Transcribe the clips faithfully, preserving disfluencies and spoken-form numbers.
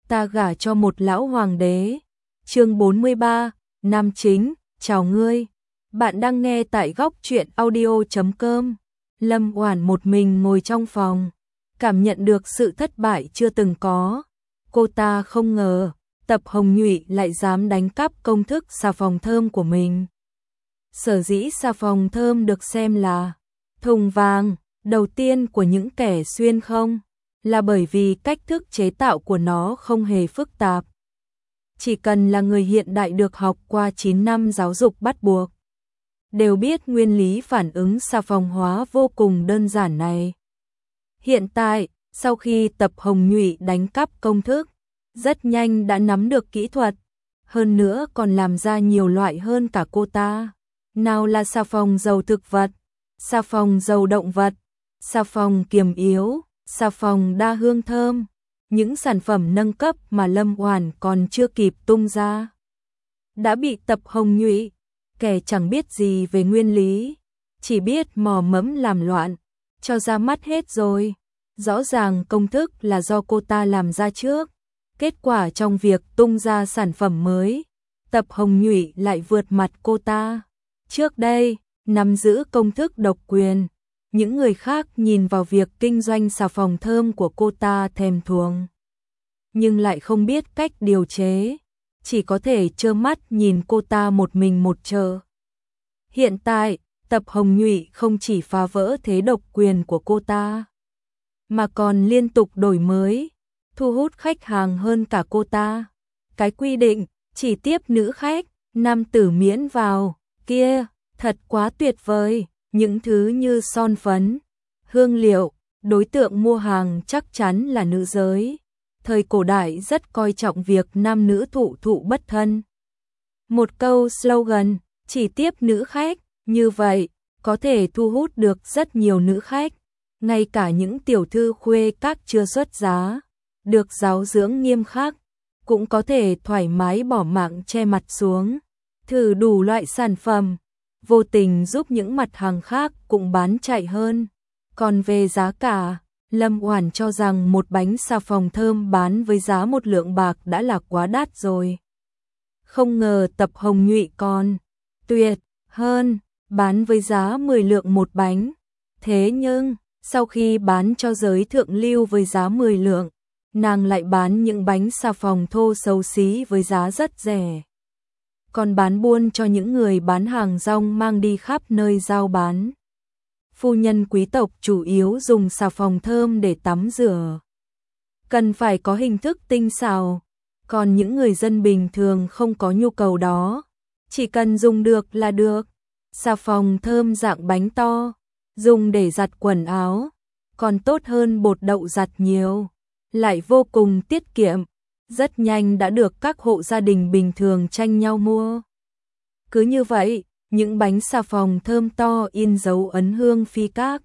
ta gả cho một lão hoàng đế. Chương bốn mươi ba, nam chính, chào ngươi. Bạn đang nghe tại góc truyện audio chấm com. Lâm Oản một mình ngồi trong phòng, cảm nhận được sự thất bại chưa từng có. Cô ta không ngờ, Tập Hồng Nhụy lại dám đánh cắp công thức xà phòng thơm của mình. Sở dĩ xà phòng thơm được xem là thùng vàng đầu tiên của những kẻ xuyên không, là bởi vì cách thức chế tạo của nó không hề phức tạp. Chỉ cần là người hiện đại được học qua chín năm giáo dục bắt buộc, đều biết nguyên lý phản ứng xà phòng hóa vô cùng đơn giản này. Hiện tại, sau khi Tập Hồng Nhụy đánh cắp công thức, rất nhanh đã nắm được kỹ thuật, hơn nữa còn làm ra nhiều loại hơn cả cô ta. Nào là xà phòng dầu thực vật, xà phòng dầu động vật, xà phòng kiềm yếu, xà phòng đa hương thơm, những sản phẩm nâng cấp mà Lâm Oản còn chưa kịp tung ra, đã bị Tập Hồng Nhụy, kẻ chẳng biết gì về nguyên lý, chỉ biết mò mẫm làm loạn, cho ra mắt hết rồi. Rõ ràng công thức là do cô ta làm ra trước, kết quả trong việc tung ra sản phẩm mới, Tập Hồng Nhụy lại vượt mặt cô ta. Trước đây, nắm giữ công thức độc quyền, những người khác nhìn vào việc kinh doanh xà phòng thơm của cô ta thèm thuồng, nhưng lại không biết cách điều chế, chỉ có thể trơ mắt nhìn cô ta một mình một chờ. Hiện tại, Tập Hồng Nhụy không chỉ phá vỡ thế độc quyền của cô ta, mà còn liên tục đổi mới, thu hút khách hàng hơn cả cô ta. Cái quy định chỉ tiếp nữ khách, nam tử miễn vào, kia, thật quá tuyệt vời. Những thứ như son phấn, hương liệu, đối tượng mua hàng chắc chắn là nữ giới. Thời cổ đại rất coi trọng việc nam nữ thụ thụ bất thân. Một câu slogan, chỉ tiếp nữ khách, như vậy, có thể thu hút được rất nhiều nữ khách. Ngay cả những tiểu thư khuê các chưa xuất giá, được giáo dưỡng nghiêm khắc, cũng có thể thoải mái bỏ mạng che mặt xuống, thử đủ loại sản phẩm, vô tình giúp những mặt hàng khác cũng bán chạy hơn. Còn về giá cả, Lâm Oản cho rằng một bánh xà phòng thơm bán với giá một lượng bạc đã là quá đắt rồi. Không ngờ Tập Hồng Nhụy còn tuyệt hơn, bán với giá mười lượng một bánh. Thế nhưng, sau khi bán cho giới thượng lưu với giá mười lượng, nàng lại bán những bánh xà phòng thô xấu xí với giá rất rẻ. Còn bán buôn cho những người bán hàng rong mang đi khắp nơi giao bán. Phu nhân quý tộc chủ yếu dùng xà phòng thơm để tắm rửa, cần phải có hình thức tinh xảo, còn những người dân bình thường không có nhu cầu đó, chỉ cần dùng được là được. Xà phòng thơm dạng bánh to, dùng để giặt quần áo, còn tốt hơn bột đậu giặt nhiều, lại vô cùng tiết kiệm, rất nhanh đã được các hộ gia đình bình thường tranh nhau mua. Cứ như vậy, những bánh xà phòng thơm to in dấu ấn Hương Phi Các,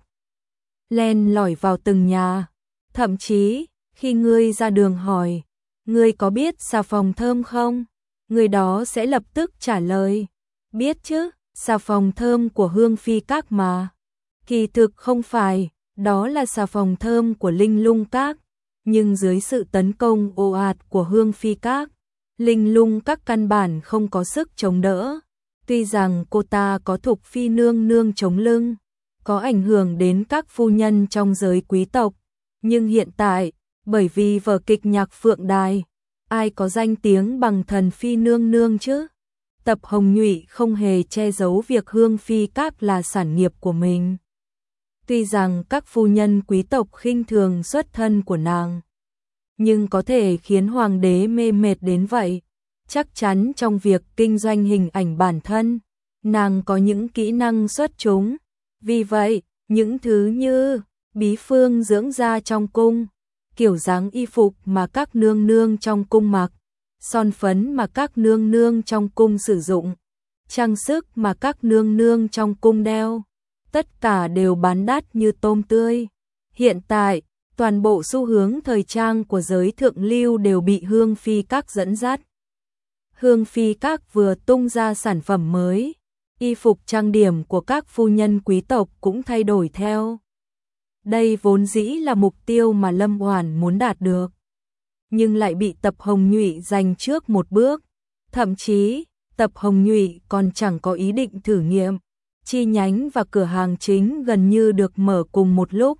len lỏi vào từng nhà. Thậm chí, khi ngươi ra đường hỏi, ngươi có biết xà phòng thơm không? Người đó sẽ lập tức trả lời, biết chứ, xà phòng thơm của Hương Phi Các mà. Kỳ thực không phải, đó là xà phòng thơm của Linh Lung Các. Nhưng dưới sự tấn công ồ ạt của Hương Phi Các, Linh Lung Các căn bản không có sức chống đỡ. Tuy rằng cô ta có Thục Phi nương nương chống lưng, có ảnh hưởng đến các phu nhân trong giới quý tộc, nhưng hiện tại, bởi vì vở kịch Nhạc Phượng Đài, ai có danh tiếng bằng Thần Phi nương nương chứ? Tập Hồng Nhụy không hề che giấu việc Hương Phi Các là sản nghiệp của mình. Tuy rằng các phu nhân quý tộc khinh thường xuất thân của nàng, nhưng có thể khiến hoàng đế mê mệt đến vậy, chắc chắn trong việc kinh doanh hình ảnh bản thân, nàng có những kỹ năng xuất chúng. Vì vậy, những thứ như bí phương dưỡng da trong cung, kiểu dáng y phục mà các nương nương trong cung mặc, son phấn mà các nương nương trong cung sử dụng, trang sức mà các nương nương trong cung đeo, tất cả đều bán đắt như tôm tươi. Hiện tại, toàn bộ xu hướng thời trang của giới thượng lưu đều bị Hương Phi Các dẫn dắt. Hương Phi Các vừa tung ra sản phẩm mới, y phục trang điểm của các phu nhân quý tộc cũng thay đổi theo. Đây vốn dĩ là mục tiêu mà Lâm Oản muốn đạt được. nhưng lại bị Tập Hồng Nhụy giành trước một bước. Thậm chí, Tập Hồng Nhụy còn chẳng có ý định thử nghiệm. Chi nhánh và cửa hàng chính gần như được mở cùng một lúc,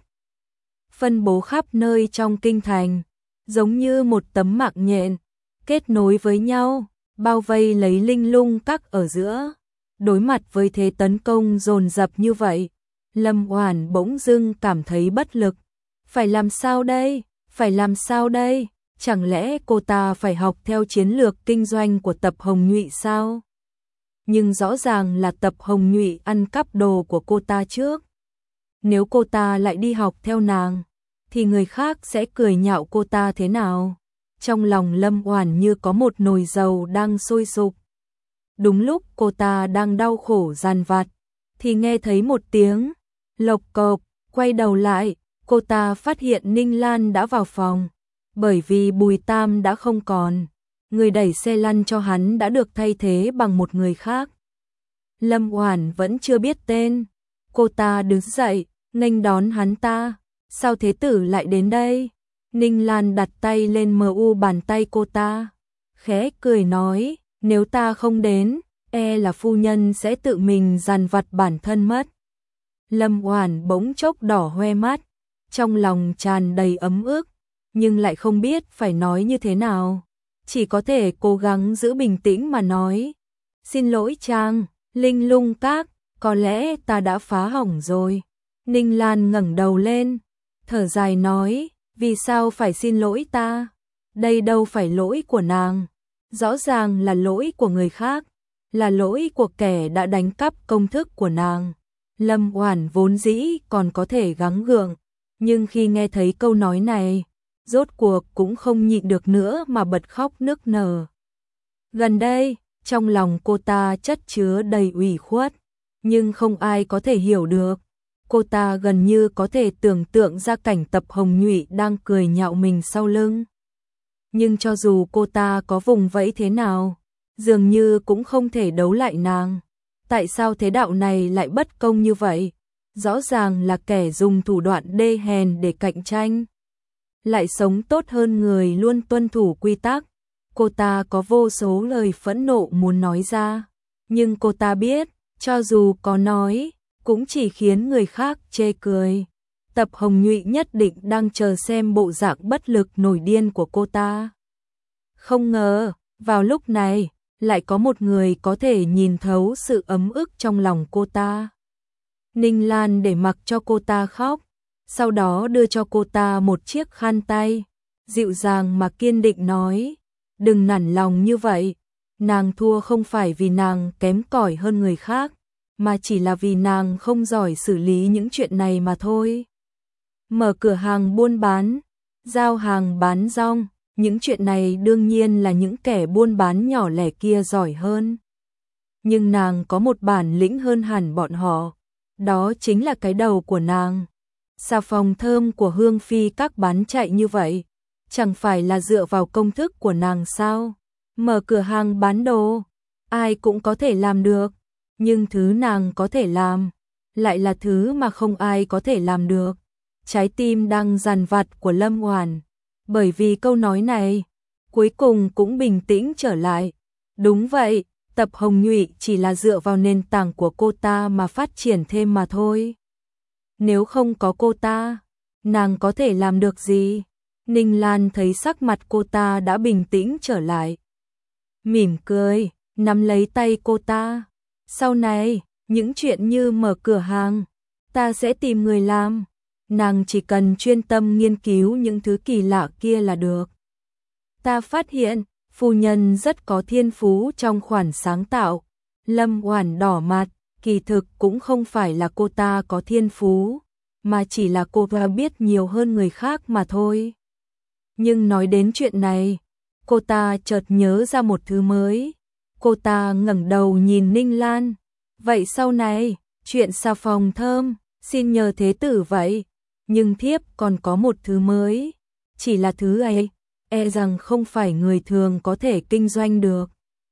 phân bố khắp nơi trong kinh thành, giống như một tấm mạng nhện, kết nối với nhau, bao vây lấy Linh Lung Các ở giữa. Đối mặt với thế tấn công dồn dập như vậy, Lâm Oản bỗng dưng cảm thấy bất lực. Phải làm sao đây? Phải làm sao đây? Chẳng lẽ cô ta phải học theo chiến lược kinh doanh của Tập Hồng Nhụy sao? Nhưng rõ ràng là Tập Hồng Nhụy ăn cắp đồ của cô ta trước. Nếu cô ta lại đi học theo nàng, thì người khác sẽ cười nhạo cô ta thế nào? Trong lòng Lâm Oản như có một nồi dầu đang sôi sục. Đúng lúc cô ta đang đau khổ dằn vặt, thì nghe thấy một tiếng lộc cộc, quay đầu lại, cô ta phát hiện Ninh Lan đã vào phòng. Bởi vì Bùi Tam đã không còn, người đẩy xe lăn cho hắn đã được thay thế bằng một người khác. Lâm Oản vẫn chưa biết tên. Cô ta đứng dậy, nghênh đón hắn ta. Sao thế tử lại đến đây? Ninh Lan đặt tay lên mờ u bàn tay cô ta, khẽ cười nói, nếu ta không đến, e là phu nhân sẽ tự mình dằn vặt bản thân mất. Lâm Oản bỗng chốc đỏ hoe mắt, trong lòng tràn đầy ấm ức, nhưng lại không biết phải nói như thế nào. Chỉ có thể cố gắng giữ bình tĩnh mà nói, xin lỗi Trang, Linh Lung Các, có lẽ ta đã phá hỏng rồi. Ninh Lan ngẩng đầu lên, thở dài nói, vì sao phải xin lỗi ta? Đây đâu phải lỗi của nàng, rõ ràng là lỗi của người khác, là lỗi của kẻ đã đánh cắp công thức của nàng. Lâm Oản vốn dĩ còn có thể gắng gượng, nhưng khi nghe thấy câu nói này, rốt cuộc cũng không nhịn được nữa mà bật khóc nức nở. Gần đây, trong lòng cô ta chất chứa đầy ủy khuất, nhưng không ai có thể hiểu được. Cô ta gần như có thể tưởng tượng ra cảnh Tập Hồng Nhụy đang cười nhạo mình sau lưng. Nhưng cho dù cô ta có vùng vẫy thế nào, dường như cũng không thể đấu lại nàng. Tại sao thế đạo này lại bất công như vậy? Rõ ràng là kẻ dùng thủ đoạn đê hèn để cạnh tranh, lại sống tốt hơn người luôn tuân thủ quy tắc. Cô ta có vô số lời phẫn nộ muốn nói ra, nhưng cô ta biết, cho dù có nói, cũng chỉ khiến người khác chê cười. Tập Hồng Nhụy nhất định đang chờ xem bộ dạng bất lực nổi điên của cô ta. Không ngờ, vào lúc này, lại có một người có thể nhìn thấu sự ấm ức trong lòng cô ta. Ninh Lan để mặc cho cô ta khóc, sau đó đưa cho cô ta một chiếc khăn tay, dịu dàng mà kiên định nói, đừng nản lòng như vậy, nàng thua không phải vì nàng kém cỏi hơn người khác, mà chỉ là vì nàng không giỏi xử lý những chuyện này mà thôi. Mở cửa hàng buôn bán, giao hàng bán rong, những chuyện này đương nhiên là những kẻ buôn bán nhỏ lẻ kia giỏi hơn. Nhưng nàng có một bản lĩnh hơn hẳn bọn họ, đó chính là cái đầu của nàng. Xà phòng thơm của Hương Phi Các bán chạy như vậy, chẳng phải là dựa vào công thức của nàng sao? Mở cửa hàng bán đồ, ai cũng có thể làm được, nhưng thứ nàng có thể làm, lại là thứ mà không ai có thể làm được. Trái tim đang dằn vặt của Lâm Oản, bởi vì câu nói này, cuối cùng cũng bình tĩnh trở lại. Đúng vậy, Tập Hồng Nhụy chỉ là dựa vào nền tảng của cô ta mà phát triển thêm mà thôi. Nếu không có cô ta, nàng có thể làm được gì? Ninh Lan thấy sắc mặt cô ta đã bình tĩnh trở lại, mỉm cười, nắm lấy tay cô ta. Sau này, những chuyện như mở cửa hàng, ta sẽ tìm người làm. Nàng chỉ cần chuyên tâm nghiên cứu những thứ kỳ lạ kia là được. Ta phát hiện, phu nhân rất có thiên phú trong khoản sáng tạo. Lâm Oản đỏ mặt, kỳ thực cũng không phải là cô ta có thiên phú, mà chỉ là cô ta biết nhiều hơn người khác mà thôi. Nhưng nói đến chuyện này, cô ta chợt nhớ ra một thứ mới. Cô ta ngẩng đầu nhìn Ninh Lan. Vậy sau này, chuyện xà phòng thơm, xin nhờ thế tử vậy. Nhưng thiếp còn có một thứ mới. Chỉ là thứ ấy, e rằng không phải người thường có thể kinh doanh được.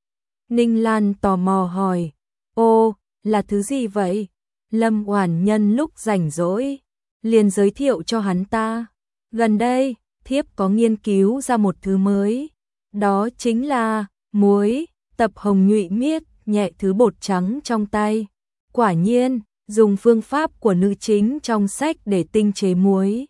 Ninh Lan tò mò hỏi. Ô, là thứ gì vậy? Lâm Oản nhân lúc rảnh rỗi liền giới thiệu cho hắn ta. Gần đây, thiếp có nghiên cứu ra một thứ mới, đó chính là muối. Tập Hồng nhụy miết nhẹ thứ bột trắng trong tay. Quả nhiên, dùng phương pháp của nữ chính trong sách để tinh chế muối.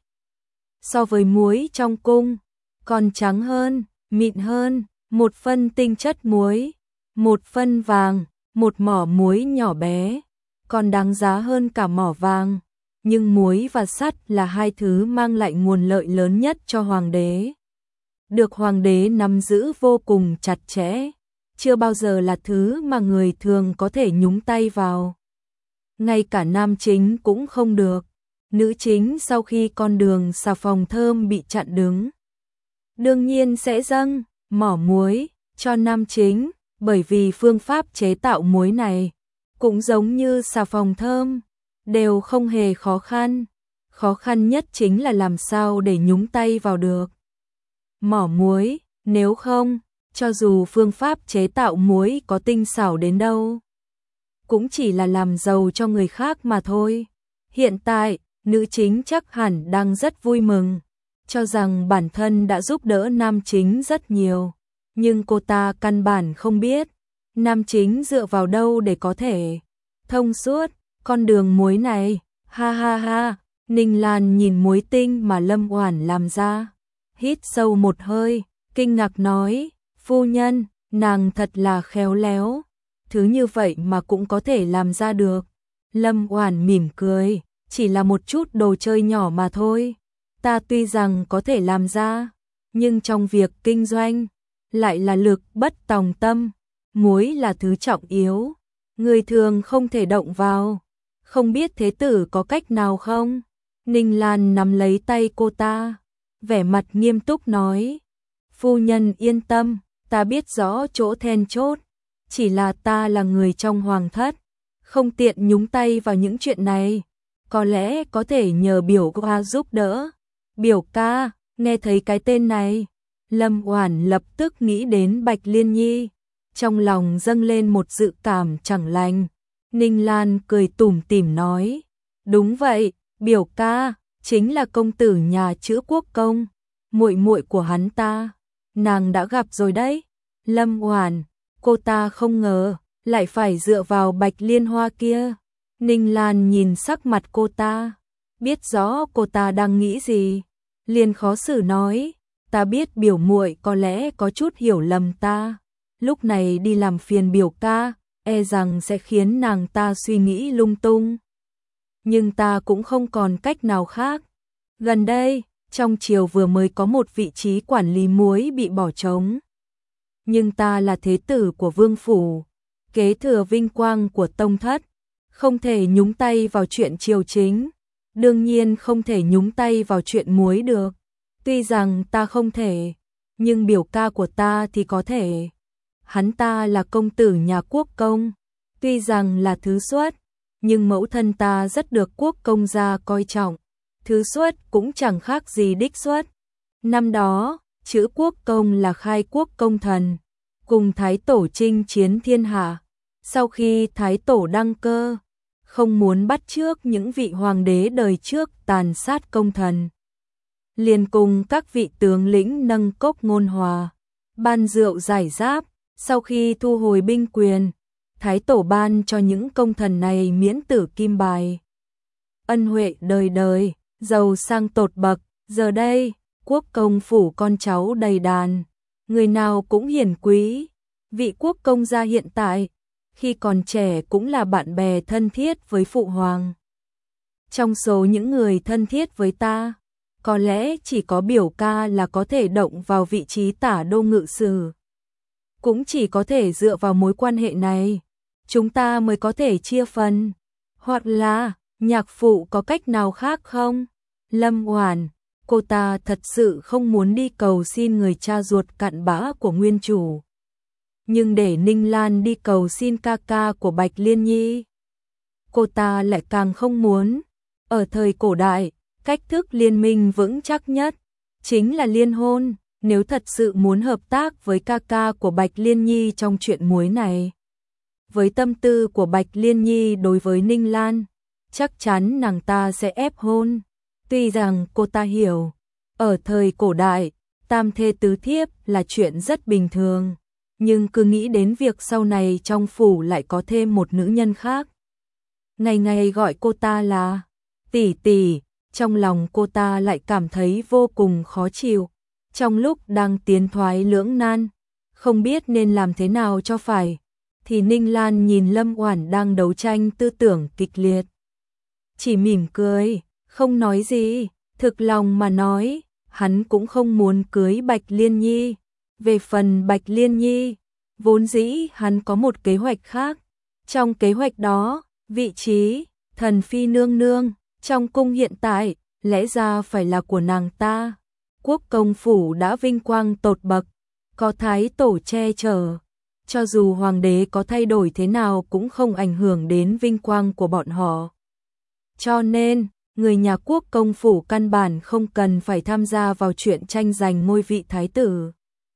So với muối trong cung, còn trắng hơn, mịn hơn, một phân tinh chất muối, một phân vàng, một mỏ muối nhỏ bé, còn đáng giá hơn cả mỏ vàng. Nhưng muối và sắt là hai thứ mang lại nguồn lợi lớn nhất cho hoàng đế. Được hoàng đế nắm giữ vô cùng chặt chẽ, chưa bao giờ là thứ mà người thường có thể nhúng tay vào. Ngay cả nam chính cũng không được. Nữ chính sau khi con đường xà phòng thơm bị chặn đứng, đương nhiên sẽ dâng mỏ muối cho nam chính, bởi vì phương pháp chế tạo muối này cũng giống như xà phòng thơm, đều không hề khó khăn. Khó khăn nhất chính là làm sao để nhúng tay vào được mỏ muối, nếu không, cho dù phương pháp chế tạo muối có tinh xảo đến đâu, cũng chỉ là làm giàu cho người khác mà thôi. Hiện tại, nữ chính chắc hẳn đang rất vui mừng, cho rằng bản thân đã giúp đỡ nam chính rất nhiều. Nhưng cô ta căn bản không biết, nam chính dựa vào đâu để có thể thông suốt con đường muối này. Ha ha ha, Ninh Lan nhìn muối tinh mà Lâm Oản làm ra, hít sâu một hơi, kinh ngạc nói, phu nhân, nàng thật là khéo léo, thứ như vậy mà cũng có thể làm ra được. Lâm Oản mỉm cười, chỉ là một chút đồ chơi nhỏ mà thôi, ta tuy rằng có thể làm ra, nhưng trong việc kinh doanh, lại là lực bất tòng tâm, muối là thứ trọng yếu, người thường không thể động vào. Không biết thế tử có cách nào không? Ninh Lan nắm lấy tay cô ta, vẻ mặt nghiêm túc nói, phu nhân yên tâm, ta biết rõ chỗ then chốt, chỉ là ta là người trong hoàng thất, không tiện nhúng tay vào những chuyện này, có lẽ có thể nhờ biểu ca giúp đỡ. Biểu ca, nghe thấy cái tên này, Lâm Oản lập tức nghĩ đến Bạch Liên Nhi, trong lòng dâng lên một dự cảm chẳng lành. Ninh Lan cười tủm tỉm nói, đúng vậy, biểu ca, chính là công tử nhà chữ Quốc công, muội muội của hắn ta, nàng đã gặp rồi đấy. Lâm Oản, cô ta không ngờ, lại phải dựa vào Bạch Liên Hoa kia. Ninh Lan nhìn sắc mặt cô ta, biết rõ cô ta đang nghĩ gì, liền khó xử nói, ta biết biểu muội có lẽ có chút hiểu lầm ta, lúc này đi làm phiền biểu ca, e rằng sẽ khiến nàng ta suy nghĩ lung tung. Nhưng ta cũng không còn cách nào khác. Gần đây, trong triều vừa mới có một vị trí quản lý muối bị bỏ trống. Nhưng ta là thế tử của vương phủ, kế thừa vinh quang của tông thất, không thể nhúng tay vào chuyện triều chính, đương nhiên không thể nhúng tay vào chuyện muối được. Tuy rằng ta không thể, nhưng biểu ca của ta thì có thể. Hắn ta là công tử nhà Quốc công, tuy rằng là thứ xuất, nhưng mẫu thân ta rất được Quốc công gia coi trọng, thứ xuất cũng chẳng khác gì đích xuất. Năm đó, chữ Quốc công là khai quốc công thần, cùng Thái Tổ chinh chiến thiên hạ. Sau khi Thái Tổ đăng cơ, không muốn bắt chước những vị hoàng đế đời trước tàn sát công thần, liền cùng các vị tướng lĩnh nâng cốc ngôn hòa, ban rượu giải giáp. Sau khi thu hồi binh quyền, Thái Tổ ban cho những công thần này miễn tử kim bài, ân huệ đời đời, giàu sang tột bậc. Giờ đây, Quốc công phủ con cháu đầy đàn, người nào cũng hiển quý. Vị Quốc công gia hiện tại, khi còn trẻ cũng là bạn bè thân thiết với phụ hoàng. Trong số những người thân thiết với ta, có lẽ chỉ có biểu ca là có thể động vào vị trí tả đô ngự sử. Cũng chỉ có thể dựa vào mối quan hệ này, chúng ta mới có thể chia phần. Hoặc là, nhạc phụ có cách nào khác không? Lâm Oản, cô ta thật sự không muốn đi cầu xin người cha ruột cặn bã của nguyên chủ. Nhưng để Ninh Lan đi cầu xin ca ca của Bạch Liên Nhi, cô ta lại càng không muốn. Ở thời cổ đại, cách thức liên minh vững chắc nhất chính là liên hôn. Nếu thật sự muốn hợp tác với ca ca của Bạch Liên Nhi trong chuyện muối này, với tâm tư của Bạch Liên Nhi đối với Ninh Lan, chắc chắn nàng ta sẽ ép hôn. Tuy rằng cô ta hiểu, Ở thời cổ đại, tam thê tứ thiếp là chuyện rất bình thường, nhưng cứ nghĩ đến việc sau này trong phủ lại có thêm một nữ nhân khác. Ngày ngày gọi cô ta là tỷ tỷ, trong lòng cô ta lại cảm thấy vô cùng khó chịu. Trong lúc đang tiến thoái lưỡng nan, không biết nên làm thế nào cho phải, thì Ninh Lan nhìn Lâm Oản đang đấu tranh tư tưởng kịch liệt. Chỉ mỉm cười, không nói gì, thực lòng mà nói, hắn cũng không muốn cưới Bạch Liên Nhi. Về phần Bạch Liên Nhi, vốn dĩ hắn có một kế hoạch khác. Trong kế hoạch đó, vị trí thần phi nương nương trong cung hiện tại lẽ ra phải là của nàng ta. Quốc công phủ đã vinh quang tột bậc, có thái tổ che chở, cho dù hoàng đế có thay đổi thế nào cũng không ảnh hưởng đến vinh quang của bọn họ. Cho nên, người nhà quốc công phủ căn bản không cần phải tham gia vào chuyện tranh giành ngôi vị thái tử.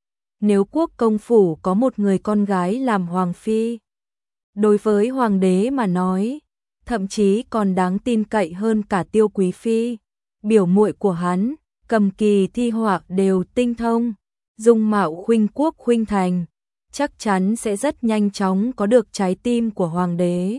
Nếu quốc công phủ có một người con gái làm hoàng phi, đối với hoàng đế mà nói, thậm chí còn đáng tin cậy hơn cả Tiêu Quý phi. Biểu muội của hắn, cầm kỳ thi họa đều tinh thông, dung mạo khuynh quốc khuynh thành, chắc chắn sẽ rất nhanh chóng có được trái tim của hoàng đế.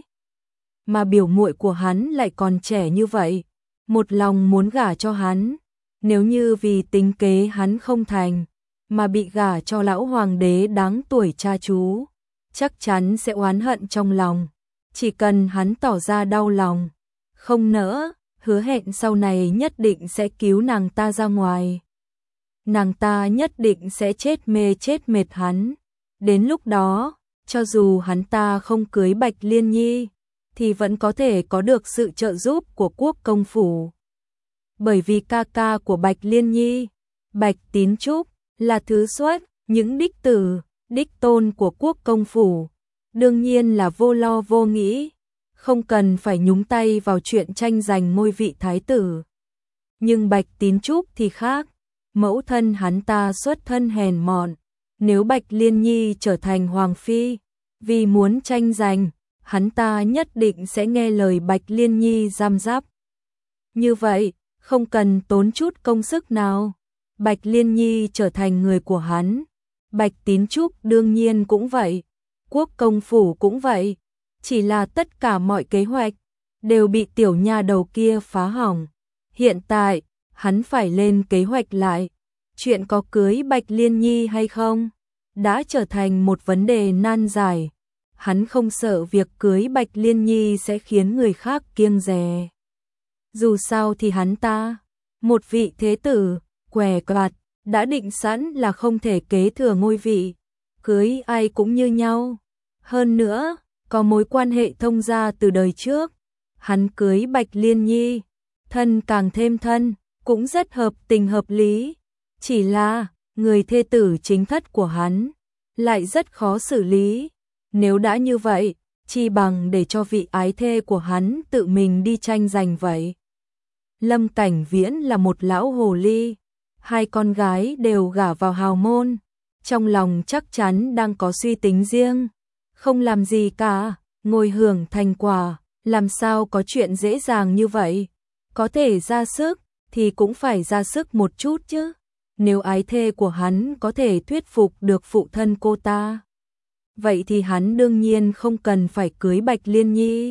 Mà biểu muội của hắn lại còn trẻ như vậy, một lòng muốn gả cho hắn, nếu như vì tính kế hắn không thành, mà bị gả cho lão hoàng đế đáng tuổi cha chú, chắc chắn sẽ oán hận trong lòng. Chỉ cần hắn tỏ ra đau lòng, không nỡ, hứa hẹn sau này nhất định sẽ cứu nàng ta ra ngoài. Nàng ta nhất định sẽ chết mê chết mệt hắn. Đến lúc đó, cho dù hắn ta không cưới Bạch Liên Nhi, thì vẫn có thể có được sự trợ giúp của quốc công phủ. Bởi vì ca ca của Bạch Liên Nhi, Bạch Tín Trúc, là thứ xuất, những đích tử, đích tôn của quốc công phủ, đương nhiên là vô lo vô nghĩ, không cần phải nhúng tay vào chuyện tranh giành ngôi vị thái tử. Nhưng Bạch Tín Trúc thì khác, mẫu thân hắn ta xuất thân hèn mọn, nếu Bạch Liên Nhi trở thành hoàng phi, vì muốn tranh giành, hắn ta nhất định sẽ nghe lời Bạch Liên Nhi giam giáp. Như vậy, không cần tốn chút công sức nào, Bạch Liên Nhi trở thành người của hắn. Bạch Tín Trúc đương nhiên cũng vậy, quốc công phủ cũng vậy, chỉ là tất cả mọi kế hoạch đều bị tiểu nha đầu kia phá hỏng. Hiện tại, hắn phải lên kế hoạch lại, chuyện có cưới Bạch Liên Nhi hay không đã trở thành một vấn đề nan giải. Hắn không sợ việc cưới Bạch Liên Nhi sẽ khiến người khác kiêng dè. Dù sao thì hắn ta, một vị thế tử, què quạt, đã định sẵn là không thể kế thừa ngôi vị, cưới ai cũng như nhau. Hơn nữa, có mối quan hệ thông gia từ đời trước, hắn cưới Bạch Liên Nhi, thân càng thêm thân, cũng rất hợp tình hợp lý. Chỉ là, người thê tử chính thất của hắn, lại rất khó xử lý. Nếu đã như vậy, chi bằng để cho vị ái thê của hắn tự mình đi tranh giành vậy. Lâm Cảnh Viễn là một lão hồ ly, hai con gái đều gả vào hào môn, trong lòng chắc chắn đang có suy tính riêng, không làm gì cả, ngồi hưởng thành quả, làm sao có chuyện dễ dàng như vậy. Có thể ra sức, thì cũng phải ra sức một chút chứ. Nếu ái thê của hắn có thể thuyết phục được phụ thân cô ta, vậy thì hắn đương nhiên không cần phải cưới Bạch Liên Nhi.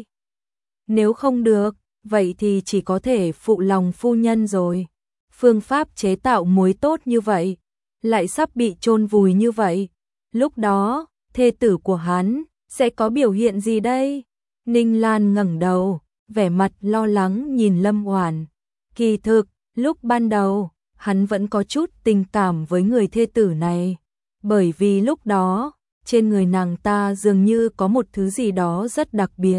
Nếu không được, vậy thì chỉ có thể phụ lòng phu nhân rồi. Phương pháp chế tạo muối tốt như vậy, lại sắp bị chôn vùi như vậy. Lúc đó, thê tử của hắn sẽ có biểu hiện gì đây? Ninh Lan ngẩng đầu, vẻ mặt lo lắng nhìn Lâm Oản. Kỳ thực, lúc ban đầu, hắn vẫn có chút tình cảm với người thê tử này, bởi vì lúc đó, trên người nàng ta dường như có một thứ gì đó rất đặc biệt.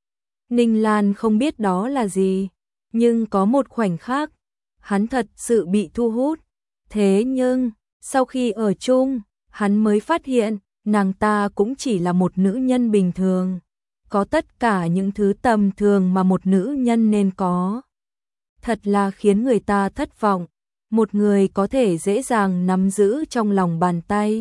Ninh Lan không biết đó là gì, nhưng có một khoảnh khắc, hắn thật sự bị thu hút. Thế nhưng, sau khi ở chung, hắn mới phát hiện, nàng ta cũng chỉ là một nữ nhân bình thường, có tất cả những thứ tầm thường mà một nữ nhân nên có. Thật là khiến người ta thất vọng, một người có thể dễ dàng nắm giữ trong lòng bàn tay,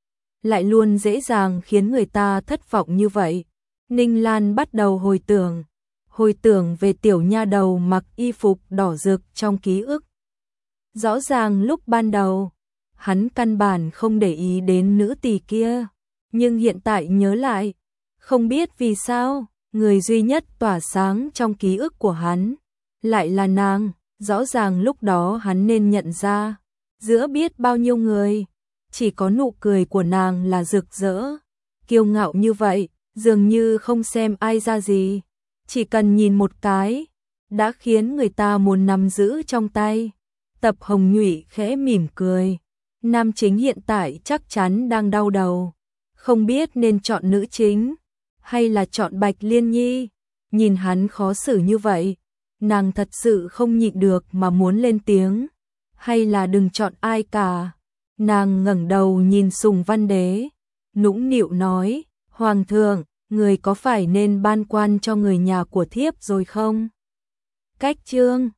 lại luôn dễ dàng khiến người ta thất vọng như vậy. Ninh Lan bắt đầu hồi tưởng, hồi tưởng về tiểu nha đầu mặc y phục đỏ rực trong ký ức. Rõ ràng lúc ban đầu, hắn căn bản không để ý đến nữ tỳ kia, nhưng hiện tại nhớ lại, không biết vì sao, người duy nhất tỏa sáng trong ký ức của hắn lại là nàng. Rõ ràng lúc đó hắn nên nhận ra, giữa biết bao nhiêu người, chỉ có nụ cười của nàng là rực rỡ, kiêu ngạo như vậy, dường như không xem ai ra gì, chỉ cần nhìn một cái, đã khiến người ta muốn nắm giữ trong tay. Tập Hồng Nhụy khẽ mỉm cười, nam chính hiện tại chắc chắn đang đau đầu, không biết nên chọn nữ chính, hay là chọn Bạch Liên Nhi. Nhìn hắn khó xử như vậy, nàng thật sự không nhịn được mà muốn lên tiếng, hay là đừng chọn ai cả. Nàng ngẩng đầu nhìn Sùng Văn Đế, nũng nịu nói, Hoàng thượng, người có phải nên ban quan cho người nhà của thiếp rồi không? Cách chương